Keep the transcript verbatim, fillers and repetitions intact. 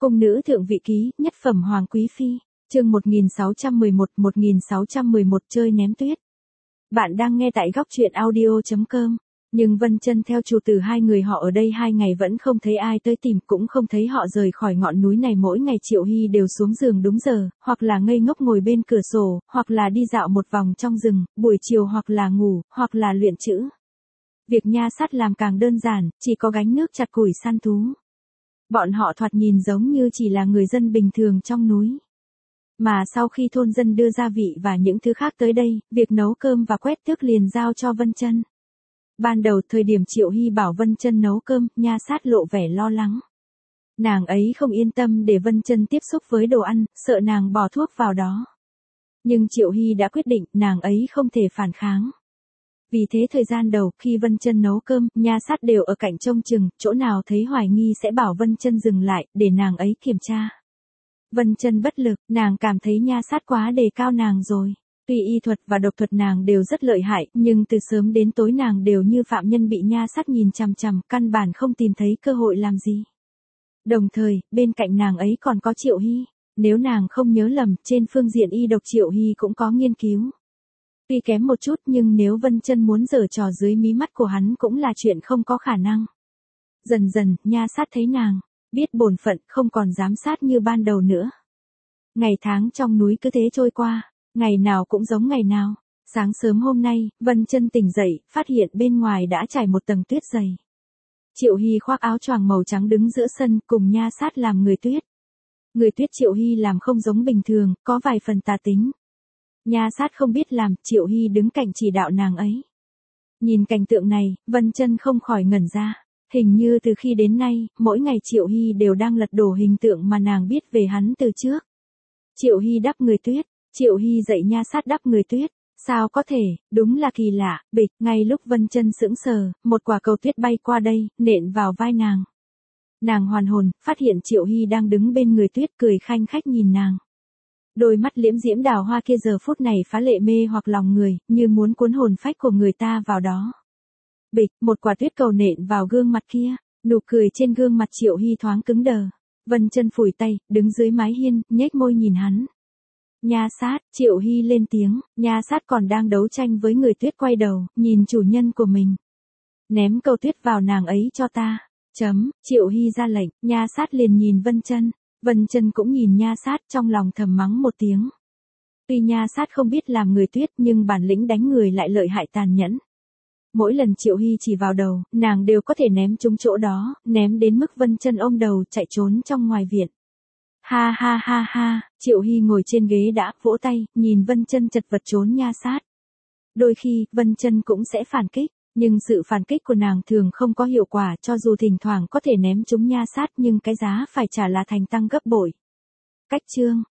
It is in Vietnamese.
Cung nữ thượng vị ký, nhất phẩm hoàng quý phi, chương một nghìn sáu trăm mười một, một nghìn sáu trăm mười một chơi ném tuyết. Bạn đang nghe tại góc truyện audio chấm com. Nhưng Vân Chân theo chủ tử hai người họ ở đây hai ngày vẫn không thấy ai tới tìm, cũng không thấy họ rời khỏi ngọn núi này. Mỗi ngày Triệu Hy đều xuống giường đúng giờ, hoặc là ngây ngốc ngồi bên cửa sổ, hoặc là đi dạo một vòng trong rừng, buổi chiều hoặc là ngủ, hoặc là luyện chữ. Việc nha sát làm càng đơn giản, chỉ có gánh nước chặt củi săn thú. Bọn họ thoạt nhìn giống như chỉ là người dân bình thường trong núi. Mà sau khi thôn dân đưa gia vị và những thứ khác tới đây, việc nấu cơm và quét tước liền giao cho Vân Chân. Ban đầu thời điểm Triệu Hy bảo Vân Chân nấu cơm, nha sát lộ vẻ lo lắng. Nàng ấy không yên tâm để Vân Chân tiếp xúc với đồ ăn, sợ nàng bỏ thuốc vào đó. Nhưng Triệu Hy đã quyết định, nàng ấy không thể phản kháng. Vì thế thời gian đầu, khi Vân Chân nấu cơm, nha sát đều ở cạnh trông chừng, chỗ nào thấy hoài nghi sẽ bảo Vân Chân dừng lại, để nàng ấy kiểm tra. Vân Chân bất lực, nàng cảm thấy nha sát quá đề cao nàng rồi. Tuy y thuật và độc thuật nàng đều rất lợi hại, nhưng từ sớm đến tối nàng đều như phạm nhân bị nha sát nhìn chằm chằm, căn bản không tìm thấy cơ hội làm gì. Đồng thời, bên cạnh nàng ấy còn có Triệu Hy. Nếu nàng không nhớ lầm, trên phương diện y độc Triệu Hy cũng có nghiên cứu. Tuy kém một chút nhưng nếu Vân Chân muốn giở trò dưới mí mắt của hắn cũng là chuyện không có khả năng. Dần dần, nha sát thấy nàng biết bổn phận, không còn giám sát như ban đầu nữa. Ngày tháng trong núi cứ thế trôi qua, ngày nào cũng giống ngày nào. Sáng sớm hôm nay, Vân Chân tỉnh dậy, phát hiện bên ngoài đã trải một tầng tuyết dày. Triệu Hy khoác áo choàng màu trắng đứng giữa sân, cùng nha sát làm người tuyết. Người tuyết Triệu Hy làm không giống bình thường, có vài phần tà tính. Nha sát không biết làm, Triệu Hy đứng cạnh chỉ đạo nàng ấy. Nhìn cảnh tượng này, Vân Chân không khỏi ngẩn ra. Hình như từ khi đến nay, mỗi ngày Triệu Hy đều đang lật đổ hình tượng mà nàng biết về hắn từ trước. Triệu Hy đắp người tuyết, Triệu Hy dạy nha sát đắp người tuyết. Sao có thể, đúng là kỳ lạ. Bịch, ngay lúc Vân Chân sững sờ, một quả cầu tuyết bay qua đây, nện vào vai nàng. Nàng hoàn hồn, phát hiện Triệu Hy đang đứng bên người tuyết cười khanh khách nhìn nàng. Đôi mắt liễm diễm đào hoa kia giờ phút này phá lệ mê hoặc lòng người, như muốn cuốn hồn phách của người ta vào đó. Bịch, một quả tuyết cầu nện vào gương mặt kia, nụ cười trên gương mặt Triệu Hy thoáng cứng đờ. Vân Chân phủi tay, đứng dưới mái hiên, nhếch môi nhìn hắn. Nha sát, Triệu Hy lên tiếng, nha sát còn đang đấu tranh với người tuyết quay đầu, nhìn chủ nhân của mình. Ném cầu tuyết vào nàng ấy cho ta. Chấm, Triệu Hy ra lệnh, nha sát liền nhìn Vân Chân. Vân Chân cũng nhìn nha sát, trong lòng thầm mắng một tiếng. Tuy nha sát không biết làm người tuyết nhưng bản lĩnh đánh người lại lợi hại tàn nhẫn. Mỗi lần Triệu Hy chỉ vào đầu, nàng đều có thể ném trúng chỗ đó, ném đến mức Vân Chân ôm đầu chạy trốn trong ngoài viện. Ha ha ha ha, Triệu Hy ngồi trên ghế đã, vỗ tay, nhìn Vân Chân chật vật trốn nha sát. Đôi khi, Vân Chân cũng sẽ phản kích, nhưng sự phản kích của nàng thường không có hiệu quả, cho dù thỉnh thoảng có thể ném trúng nha sát nhưng cái giá phải trả là thành tăng gấp bội. Cách chương,